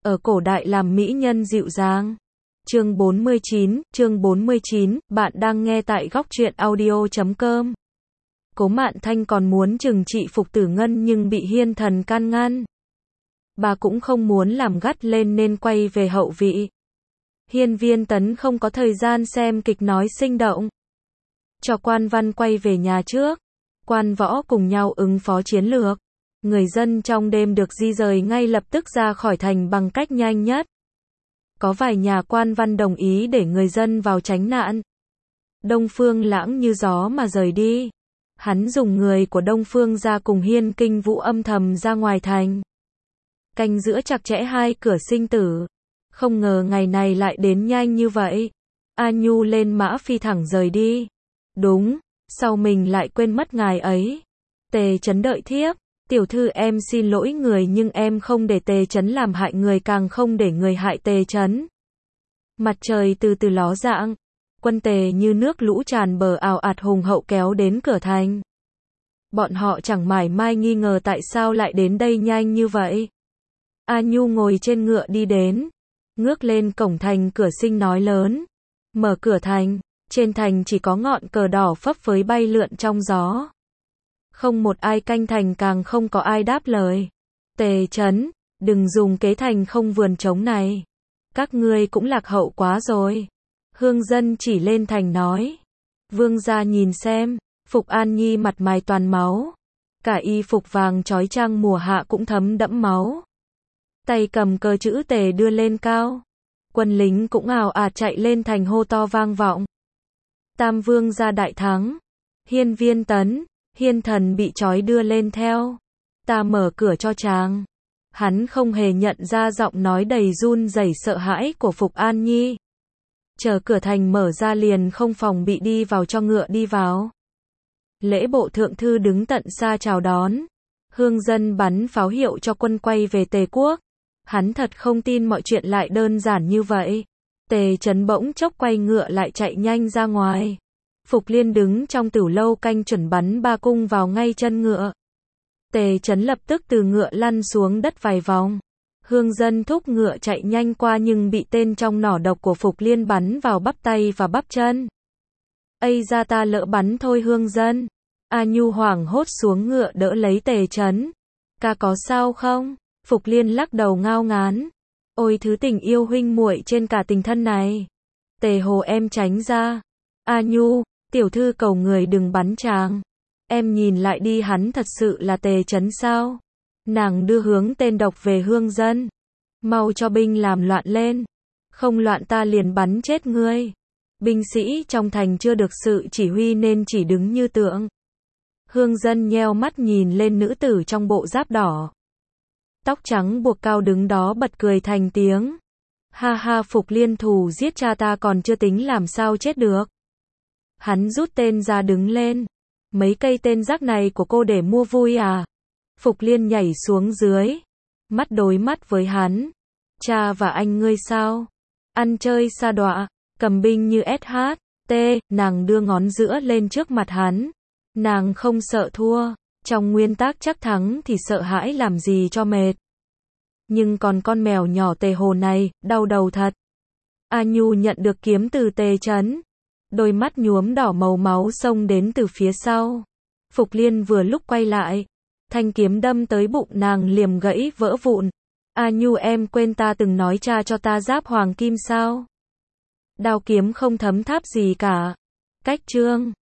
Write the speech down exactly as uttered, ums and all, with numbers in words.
ở cổ đại làm mỹ nhân dịu dàng. Chương bốn mươi chín, chương bốn mươi chín, bạn đang nghe tại góc truyện audio chấm com. Cố Mạn Thanh còn muốn trừng trị Phục Tử Ngân nhưng bị Hiên Thần can ngăn. Bà cũng không muốn làm gắt lên nên quay về hậu vị. Hiên Viên Tấn không có thời gian xem kịch nói sinh động. Cho Quan Văn quay về nhà trước. Quan Võ cùng nhau ứng phó chiến lược. Người dân trong đêm được di rời ngay lập tức ra khỏi thành bằng cách nhanh nhất. Có vài nhà Quan Văn đồng ý để người dân vào tránh nạn. Đông Phương Lãng như gió mà rời đi. Hắn dùng người của Đông Phương ra cùng Hiên Kinh Vũ âm thầm ra ngoài thành. Canh giữa chặt chẽ hai cửa sinh tử. Không ngờ ngày này lại đến nhanh như vậy. A Nhu lên mã phi thẳng rời đi. Đúng, sau mình lại quên mất ngài ấy. Tề Chấn đợi thiếp. Tiểu thư em xin lỗi người nhưng em không để Tề Chấn làm hại người, càng không để người hại Tề Chấn. Mặt trời từ từ ló dạng. Quân Tề như nước lũ tràn bờ ào ạt hùng hậu kéo đến cửa thành. Bọn họ chẳng mải mai nghi ngờ tại sao lại đến đây nhanh như vậy. A Nhu ngồi trên ngựa đi đến. Ngước lên cổng thành cửa sinh nói lớn. Mở cửa thành. Trên thành chỉ có ngọn cờ đỏ phấp phới bay lượn trong gió. Không một ai canh thành, càng không có ai đáp lời. Tề Chấn, đừng dùng kế thành không vườn trống này. Các ngươi cũng lạc hậu quá rồi. Hương Dân chỉ lên thành nói. Vương gia nhìn xem, Phục An Nhi mặt mày toàn máu. Cả y phục vàng trói trang mùa hạ cũng thấm đẫm máu. Tay cầm cờ chữ Tề đưa lên cao. Quân lính cũng ào ạt chạy lên thành hô to vang vọng. Tam Vương gia đại thắng. Hiên Viên Tấn, Hiên Thần bị trói đưa lên theo. Ta mở cửa cho chàng. Hắn không hề nhận ra giọng nói đầy run rẩy sợ hãi của Phục An Nhi. Chờ cửa thành mở ra liền không phòng bị đi vào cho ngựa đi vào. Lễ bộ thượng thư đứng tận xa chào đón. Hương Dân bắn pháo hiệu cho quân quay về Tề quốc. Hắn thật không tin mọi chuyện lại đơn giản như vậy. Tề Chấn bỗng chốc quay ngựa lại chạy nhanh ra ngoài. Phục Liên đứng trong tửu lâu canh chuẩn bắn ba cung vào ngay chân ngựa. Tề Chấn lập tức từ ngựa lăn xuống đất vài vòng. Hương Dân thúc ngựa chạy nhanh qua nhưng bị tên trong nỏ độc của Phục Liên bắn vào bắp tay và bắp chân. Ây ra ta lỡ bắn thôi Hương Dân. A Nhu hoảng hốt xuống ngựa đỡ lấy Tề Chấn. Ca có sao không? Phục Liên lắc đầu ngao ngán. Ôi thứ tình yêu huynh muội trên cả tình thân này. Tề Hồ em tránh ra. A Nhu, tiểu thư cầu người đừng bắn chàng. Em nhìn lại đi, hắn thật sự là Tề Chấn sao? Nàng đưa hướng tên độc về Hương Dân. Mau cho binh làm loạn lên. Không loạn ta liền bắn chết ngươi. Binh sĩ trong thành chưa được sự chỉ huy nên chỉ đứng như tượng. Hương Dân nheo mắt nhìn lên nữ tử trong bộ giáp đỏ. Tóc trắng buộc cao đứng đó bật cười thành tiếng. Ha ha, Phục Liên thù giết cha ta còn chưa tính làm sao chết được. Hắn rút tên ra đứng lên. Mấy cây tên rác này của cô để mua vui à? Phục Liên nhảy xuống dưới. Mắt đối mắt với hắn. Cha và anh ngươi sao? Ăn chơi sa đọa, cầm binh như ét hát tê, nàng đưa ngón giữa lên trước mặt hắn. Nàng không sợ thua. Trong nguyên tắc chắc thắng thì sợ hãi làm gì cho mệt. Nhưng còn con mèo nhỏ Tề Hồ này, đau đầu thật. A Nhu nhận được kiếm từ Tề Chấn. Đôi mắt nhuốm đỏ màu máu xông đến từ phía sau. Phục Liên vừa lúc quay lại. Thanh kiếm đâm tới bụng nàng liềm gãy vỡ vụn. A Nhu em quên ta từng nói cha cho ta giáp hoàng kim sao? Đao kiếm không thấm tháp gì cả. Cách chương